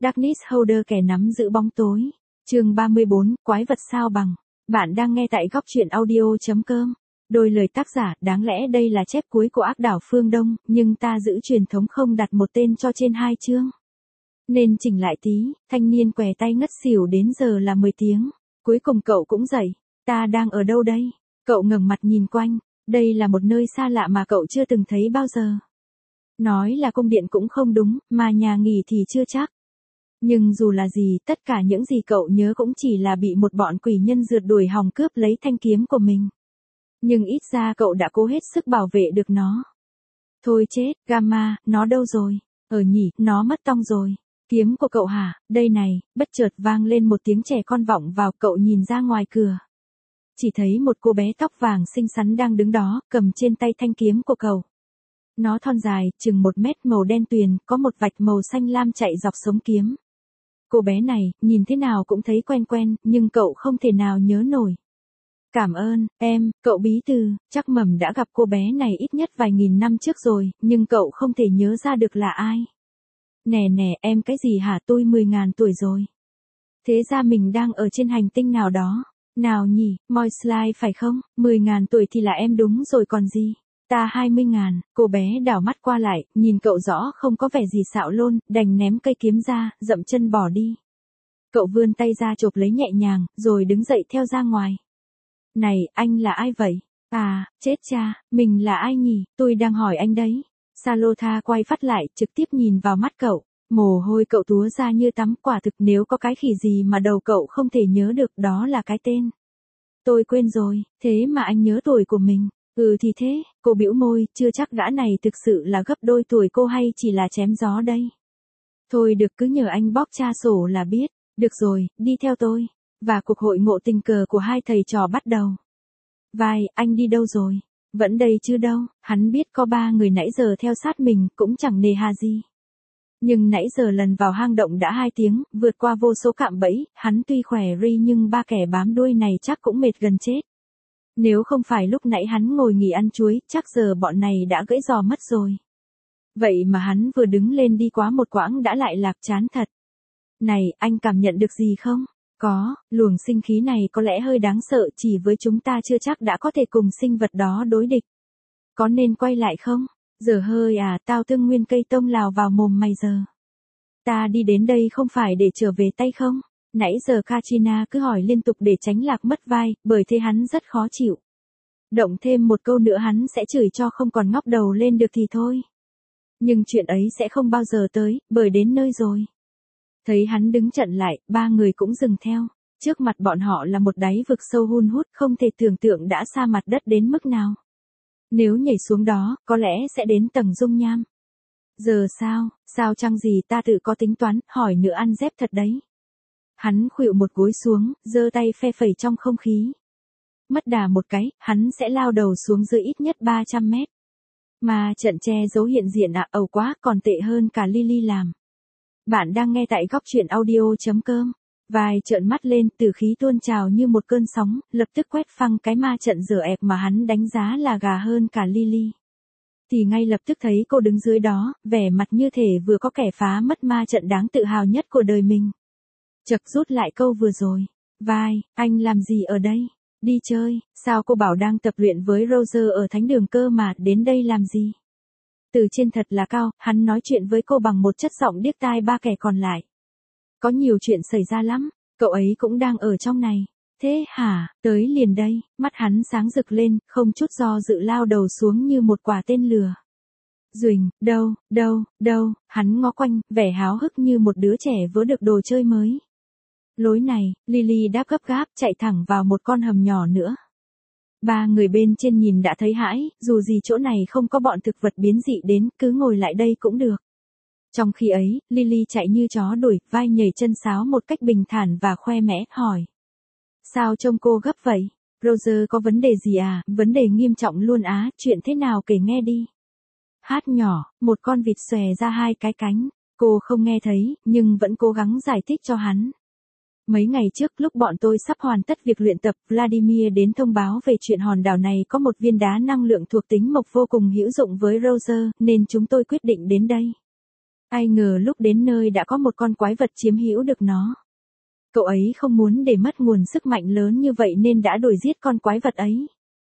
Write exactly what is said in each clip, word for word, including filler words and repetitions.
Darkness Holder kẻ nắm giữ bóng tối. Chương ba mươi bốn, quái vật sao bằng. Bạn đang nghe tại góc truyện audio.com. Đôi lời tác giả, đáng lẽ đây là chép cuối của Ác đảo Phương Đông, nhưng ta giữ truyền thống không đặt một tên cho trên hai chương. Nên chỉnh lại tí, thanh niên què tay ngất xỉu đến giờ là mười tiếng. Cuối cùng cậu cũng dậy. Ta đang ở đâu đây? Cậu ngẩng mặt nhìn quanh. Đây là một nơi xa lạ mà cậu chưa từng thấy bao giờ. Nói là cung điện cũng không đúng, mà nhà nghỉ thì chưa chắc. Nhưng dù là gì, tất cả những gì cậu nhớ cũng chỉ là bị một bọn quỷ nhân rượt đuổi hòng cướp lấy thanh kiếm của mình. Nhưng ít ra cậu đã cố hết sức bảo vệ được nó. Thôi chết, Gamma, nó đâu rồi? Ờ nhỉ, nó mất tông rồi. Kiếm của cậu hả? Đây này, bất chợt vang lên một tiếng trẻ con vọng vào, cậu nhìn ra ngoài cửa. Chỉ thấy một cô bé tóc vàng xinh xắn đang đứng đó, cầm trên tay thanh kiếm của cậu. Nó thon dài, chừng một mét, màu đen tuyền, có một vạch màu xanh lam chạy dọc sống kiếm. Cô bé này, nhìn thế nào cũng thấy quen quen, nhưng cậu không thể nào nhớ nổi. Cảm ơn, em, cậu bí thư, chắc Mầm đã gặp cô bé này ít nhất vài nghìn năm trước rồi, nhưng cậu không thể nhớ ra được là ai. Nè nè, em cái gì hả, tôi mười ngàn tuổi rồi. Thế ra mình đang ở trên hành tinh nào đó. Nào nhỉ, Moisline phải không? Mười ngàn tuổi thì là em đúng rồi còn gì. Ta hai mươi ngàn, cô bé đảo mắt qua lại, nhìn cậu rõ không có vẻ gì xạo lôn, đành ném cây kiếm ra, dậm chân bỏ đi. Cậu vươn tay ra chộp lấy nhẹ nhàng, rồi đứng dậy theo ra ngoài. Này, anh là ai vậy? À, chết cha, mình là ai nhỉ? Tôi đang hỏi anh đấy. Salotha quay phát lại, trực tiếp nhìn vào mắt cậu. Mồ hôi cậu túa ra như tắm, quả thực nếu có cái khỉ gì mà đầu cậu không thể nhớ được đó là cái tên. Tôi quên rồi, thế mà anh nhớ tuổi của mình. Ừ thì thế, cô bĩu môi, chưa chắc gã này thực sự là gấp đôi tuổi cô hay chỉ là chém gió đây. Thôi được, cứ nhờ anh bóp tra sổ là biết. Được rồi, đi theo tôi. Và cuộc hội ngộ tình cờ của hai thầy trò bắt đầu. Vai, anh đi đâu rồi? Vẫn đây chứ đâu, hắn biết có ba người nãy giờ theo sát mình, cũng chẳng nề hà gì. Nhưng nãy giờ lần vào hang động đã hai tiếng, vượt qua vô số cạm bẫy, hắn tuy khỏe ri nhưng ba kẻ bám đuôi này chắc cũng mệt gần chết. Nếu không phải lúc nãy hắn ngồi nghỉ ăn chuối, chắc giờ bọn này đã gãy giò mất rồi. Vậy mà hắn vừa đứng lên đi quá một quãng đã lại lạc chán thật. Này, anh cảm nhận được gì không? Có, luồng sinh khí này có lẽ hơi đáng sợ, chỉ với chúng ta chưa chắc đã có thể cùng sinh vật đó đối địch. Có nên quay lại không? Giờ hơi à, tao thương nguyên cây tông lào vào mồm mày giờ. Ta đi đến đây không phải để trở về tay không? Nãy giờ Katrina cứ hỏi liên tục để tránh lạc mất vai, bởi thế hắn rất khó chịu. Động thêm một câu nữa hắn sẽ chửi cho không còn ngóc đầu lên được thì thôi. Nhưng chuyện ấy sẽ không bao giờ tới, bởi đến nơi rồi. Thấy hắn đứng chặn lại, ba người cũng dừng theo. Trước mặt bọn họ là một đáy vực sâu hun hút, không thể tưởng tượng đã xa mặt đất đến mức nào. Nếu nhảy xuống đó, có lẽ sẽ đến tầng dung nham. Giờ sao, sao chăng gì ta tự có tính toán, hỏi nữa ăn dép thật đấy. Hắn khuỵu một gối xuống, giơ tay phe phẩy trong không khí. Mất đà một cái, hắn sẽ lao đầu xuống dưới ít nhất ba trăm mét. Mà trận che giấu hiện diện ạ, à, ầu quá, còn tệ hơn cả Lily làm. Bạn đang nghe tại góc truyện audio.com. Vai trợn mắt lên, tử khí tuôn trào như một cơn sóng, lập tức quét phăng cái ma trận dở ẹc mà hắn đánh giá là gà hơn cả Lily. Thì ngay lập tức thấy cô đứng dưới đó, vẻ mặt như thể vừa có kẻ phá mất ma trận đáng tự hào nhất của đời mình. Chợt rút lại câu vừa rồi. Vai, anh làm gì ở đây? Đi chơi, sao cô bảo đang tập luyện với Roger ở thánh đường cơ mà, đến đây làm gì? Từ trên thật là cao, hắn nói chuyện với cô bằng một chất giọng điếc tai ba kẻ còn lại. Có nhiều chuyện xảy ra lắm, cậu ấy cũng đang ở trong này. Thế hả, tới liền đây, mắt hắn sáng rực lên, không chút do dự lao đầu xuống như một quả tên lửa. Duỳnh, đâu, đâu, đâu, hắn ngó quanh, vẻ háo hức như một đứa trẻ vớ được đồ chơi mới. Lối này, Lily đáp gấp gáp, chạy thẳng vào một con hầm nhỏ nữa. Ba người bên trên nhìn đã thấy hãi, dù gì chỗ này không có bọn thực vật biến dị đến, cứ ngồi lại đây cũng được. Trong khi ấy, Lily chạy như chó đuổi, vai nhảy chân sáo một cách bình thản và khoe mẽ, hỏi. Sao trông cô gấp vậy? Roger có vấn đề gì à? Vấn đề nghiêm trọng luôn á, chuyện thế nào kể nghe đi. Hát nhỏ, một con vịt xòe ra hai cái cánh. Cô không nghe thấy, nhưng vẫn cố gắng giải thích cho hắn. Mấy ngày trước lúc bọn tôi sắp hoàn tất việc luyện tập, Vladimir đến thông báo về chuyện hòn đảo này có một viên đá năng lượng thuộc tính mộc vô cùng hữu dụng với Roger, nên chúng tôi quyết định đến đây. Ai ngờ lúc đến nơi đã có một con quái vật chiếm hữu được nó. Cậu ấy không muốn để mất nguồn sức mạnh lớn như vậy nên đã đuổi giết con quái vật ấy.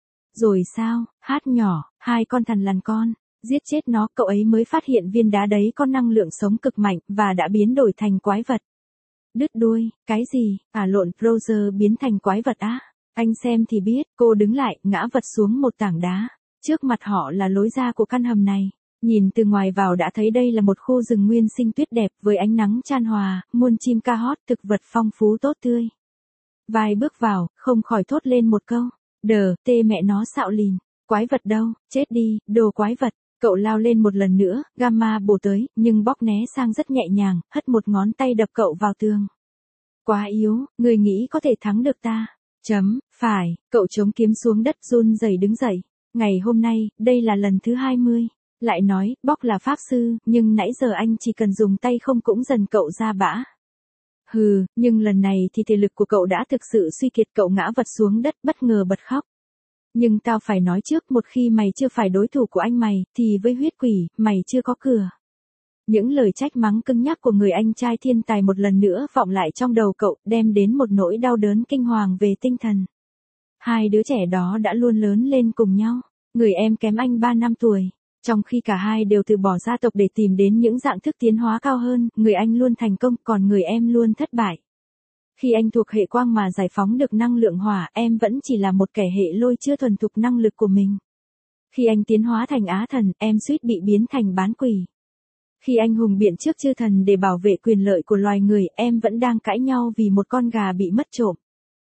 Rồi sao, hát nhỏ, hai con thằn lằn con, giết chết nó, cậu ấy mới phát hiện viên đá đấy có năng lượng sống cực mạnh và đã biến đổi thành quái vật. Đứt đuôi, cái gì, à lộn, Roger biến thành quái vật á? Anh xem thì biết, cô đứng lại, ngã vật xuống một tảng đá. Trước mặt họ là lối ra của căn hầm này. Nhìn từ ngoài vào đã thấy đây là một khu rừng nguyên sinh tuyết đẹp với ánh nắng chan hòa, muôn chim ca hót, thực vật phong phú tốt tươi. Vài bước vào, không khỏi thốt lên một câu. Đờ, tê mẹ nó xạo lìn. Quái vật đâu, chết đi, đồ quái vật. Cậu lao lên một lần nữa, gamma bổ tới, nhưng bóc né sang rất nhẹ nhàng, hất một ngón tay đập cậu vào tường. Quá yếu, người nghĩ có thể thắng được ta. Chấm, phải, cậu chống kiếm xuống đất run rẩy đứng dậy. Ngày hôm nay, đây là lần thứ hai mươi. Lại nói, bóc là pháp sư, nhưng nãy giờ anh chỉ cần dùng tay không cũng dần cậu ra bã. Hừ, nhưng lần này thì thể lực của cậu đã thực sự suy kiệt, cậu ngã vật xuống đất bất ngờ bật khóc. Nhưng tao phải nói trước, một khi mày chưa phải đối thủ của anh mày, thì với huyết quỷ, mày chưa có cửa. Những lời trách mắng cứng nhắc của người anh trai thiên tài một lần nữa vọng lại trong đầu cậu, đem đến một nỗi đau đớn kinh hoàng về tinh thần. Hai đứa trẻ đó đã luôn lớn lên cùng nhau, người em kém anh ba năm tuổi. Trong khi cả hai đều từ bỏ gia tộc để tìm đến những dạng thức tiến hóa cao hơn, người anh luôn thành công, còn người em luôn thất bại. Khi anh thuộc hệ quang mà giải phóng được năng lượng hỏa, em vẫn chỉ là một kẻ hệ lôi chưa thuần thục năng lực của mình. Khi anh tiến hóa thành á thần, em suýt bị biến thành bán quỷ. Khi anh hùng biện trước chư thần để bảo vệ quyền lợi của loài người, em vẫn đang cãi nhau vì một con gà bị mất trộm.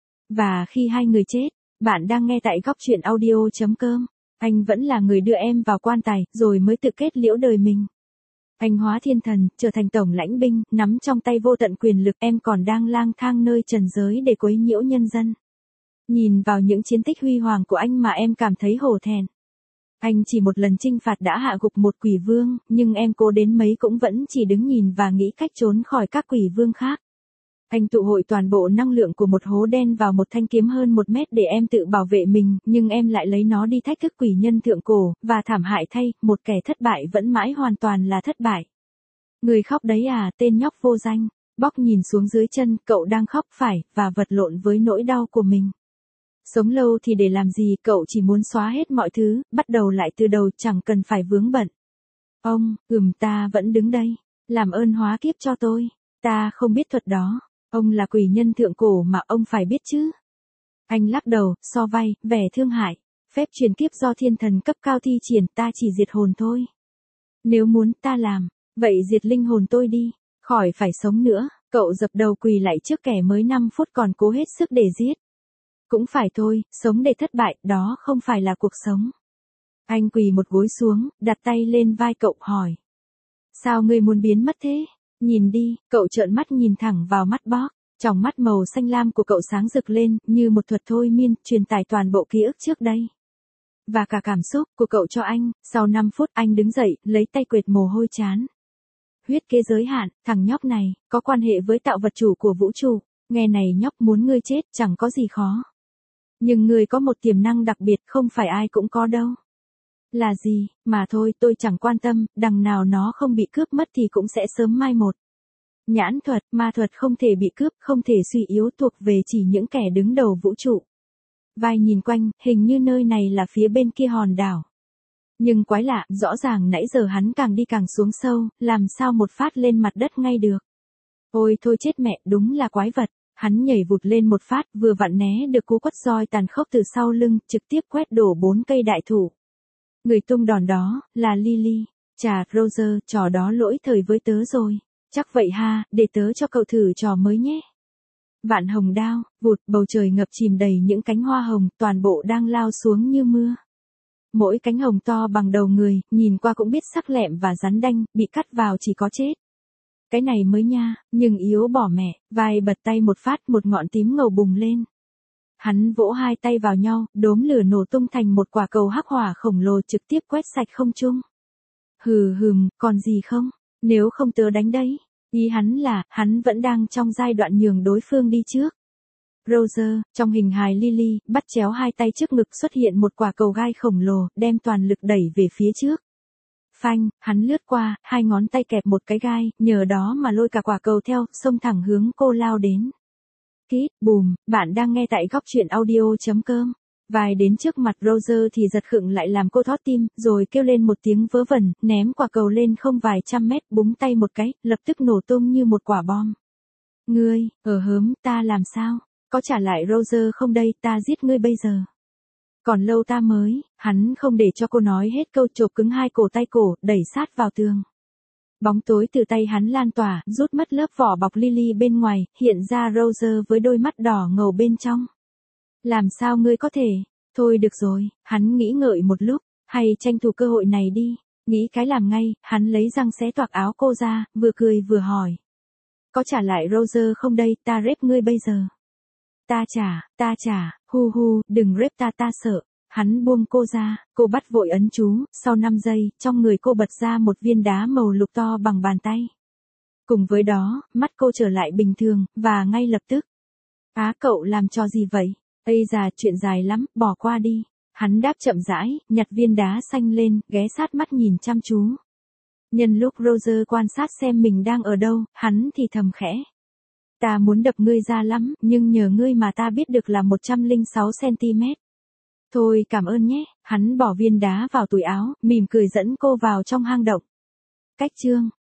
Và khi hai người chết, bạn đang nghe tại góc truyện audio chấm com. Anh vẫn là người đưa em vào quan tài, rồi mới tự kết liễu đời mình. Anh hóa thiên thần, trở thành tổng lãnh binh, nắm trong tay vô tận quyền lực, em còn đang lang thang nơi trần giới để quấy nhiễu nhân dân. Nhìn vào những chiến tích huy hoàng của anh mà em cảm thấy hổ thẹn. Anh chỉ một lần chinh phạt đã hạ gục một quỷ vương, nhưng em cố đến mấy cũng vẫn chỉ đứng nhìn và nghĩ cách trốn khỏi các quỷ vương khác. Anh tụ hội toàn bộ năng lượng của một hố đen vào một thanh kiếm hơn một mét để em tự bảo vệ mình, nhưng em lại lấy nó đi thách thức quỷ nhân thượng cổ, và thảm hại thay, một kẻ thất bại vẫn mãi hoàn toàn là thất bại. Người khóc đấy à, tên nhóc vô danh. Bóc nhìn xuống dưới chân, cậu đang khóc phải, và vật lộn với nỗi đau của mình. Sống lâu thì để làm gì, cậu chỉ muốn xóa hết mọi thứ, bắt đầu lại từ đầu, chẳng cần phải vướng bận. Ông, ừm ta vẫn đứng đây. Làm ơn hóa kiếp cho tôi. Ta không biết thuật đó. Ông là quỷ nhân thượng cổ mà ông phải biết chứ. Anh lắc đầu, so vai, vẻ thương hại. Phép truyền kiếp do thiên thần cấp cao thi triển, ta chỉ diệt hồn thôi. Nếu muốn ta làm, vậy diệt linh hồn tôi đi, khỏi phải sống nữa. Cậu dập đầu quỳ lại trước kẻ mới năm phút còn cố hết sức để giết. Cũng phải thôi, sống để thất bại, đó không phải là cuộc sống. Anh quỳ một gối xuống, đặt tay lên vai cậu hỏi. Sao ngươi muốn biến mất thế? Nhìn đi, cậu trợn mắt nhìn thẳng vào mắt Bóc. Tròng mắt màu xanh lam của cậu sáng rực lên, như một thuật thôi miên, truyền tải toàn bộ ký ức trước đây. Và cả cảm xúc của cậu cho anh. Sau năm phút anh đứng dậy, lấy tay quệt mồ hôi chán. Huyết kế giới hạn, thằng nhóc này, có quan hệ với tạo vật chủ của vũ trụ. Nghe này nhóc, muốn ngươi chết, chẳng có gì khó. Nhưng ngươi có một tiềm năng đặc biệt, không phải ai cũng có đâu. Là gì, mà thôi, tôi chẳng quan tâm, đằng nào nó không bị cướp mất thì cũng sẽ sớm mai một. Nhãn thuật, ma thuật không thể bị cướp, không thể suy yếu, thuộc về chỉ những kẻ đứng đầu vũ trụ. Vai nhìn quanh, hình như nơi này là phía bên kia hòn đảo. Nhưng quái lạ, rõ ràng nãy giờ hắn càng đi càng xuống sâu, làm sao một phát lên mặt đất ngay được. Ôi thôi chết mẹ, đúng là quái vật. Hắn nhảy vụt lên một phát, vừa vặn né được cú quất roi tàn khốc từ sau lưng, trực tiếp quét đổ bốn cây đại thụ. Người tung đòn đó, là Lily. Chà, Roger, trò đó lỗi thời với tớ rồi. Chắc vậy ha, để tớ cho cậu thử trò mới nhé. Vạn hồng đao, vụt, bầu trời ngập chìm đầy những cánh hoa hồng, toàn bộ đang lao xuống như mưa. Mỗi cánh hồng to bằng đầu người, nhìn qua cũng biết sắc lẹm và rắn đanh, bị cắt vào chỉ có chết. Cái này mới nha, nhưng yếu bỏ mẹ, vai bật tay một phát, một ngọn tím ngầu bùng lên. Hắn vỗ hai tay vào nhau, đốm lửa nổ tung thành một quả cầu hắc hỏa khổng lồ trực tiếp quét sạch không trung. Hừ hừm, còn gì không? Nếu không tớ đánh đấy. Ý hắn là, hắn vẫn đang trong giai đoạn nhường đối phương đi trước. Roger, trong hình hài Lily, bắt chéo hai tay trước ngực, xuất hiện một quả cầu gai khổng lồ, đem toàn lực đẩy về phía trước. Phanh, hắn lướt qua, hai ngón tay kẹp một cái gai, nhờ đó mà lôi cả quả cầu theo, xông thẳng hướng cô lao đến. Kít, bùm, bạn đang nghe tại góc truyện audio.com. Vài đến trước mặt Roger thì giật khựng lại làm cô thót tim, rồi kêu lên một tiếng vớ vẩn, ném quả cầu lên không vài trăm mét, búng tay một cái, lập tức nổ tung như một quả bom. Ngươi, ở hớm, ta làm sao? Có trả lại Roger không đây, ta giết ngươi bây giờ. Còn lâu ta mới, hắn không để cho cô nói hết câu, chộp cứng hai cổ tay cổ, đẩy sát vào tường. Bóng tối từ tay hắn lan tỏa, rút mất lớp vỏ bọc Lily bên ngoài, hiện ra Roger với đôi mắt đỏ ngầu bên trong. Làm sao ngươi có thể? Thôi được rồi, hắn nghĩ ngợi một lúc, hay tranh thủ cơ hội này đi. Nghĩ cái làm ngay, hắn lấy răng xé toạc áo cô ra, vừa cười vừa hỏi. Có trả lại Roger không đây, ta rep ngươi bây giờ. Ta trả, ta trả, hu hu, đừng rep ta, ta sợ. Hắn buông cô ra, cô bắt vội ấn chú, sau năm giây, trong người cô bật ra một viên đá màu lục to bằng bàn tay. Cùng với đó, mắt cô trở lại bình thường, và ngay lập tức. Á cậu làm cho gì vậy? Ây già, chuyện dài lắm, bỏ qua đi. Hắn đáp chậm rãi, nhặt viên đá xanh lên, ghé sát mắt nhìn chăm chú. Nhân lúc Roger quan sát xem mình đang ở đâu, hắn thì thầm khẽ. Ta muốn đập ngươi ra lắm, nhưng nhờ ngươi mà ta biết được là một trăm lẻ sáu xăng-ti-mét. Thôi cảm ơn nhé, hắn bỏ viên đá vào túi áo, mỉm cười dẫn cô vào trong hang động. Cách chương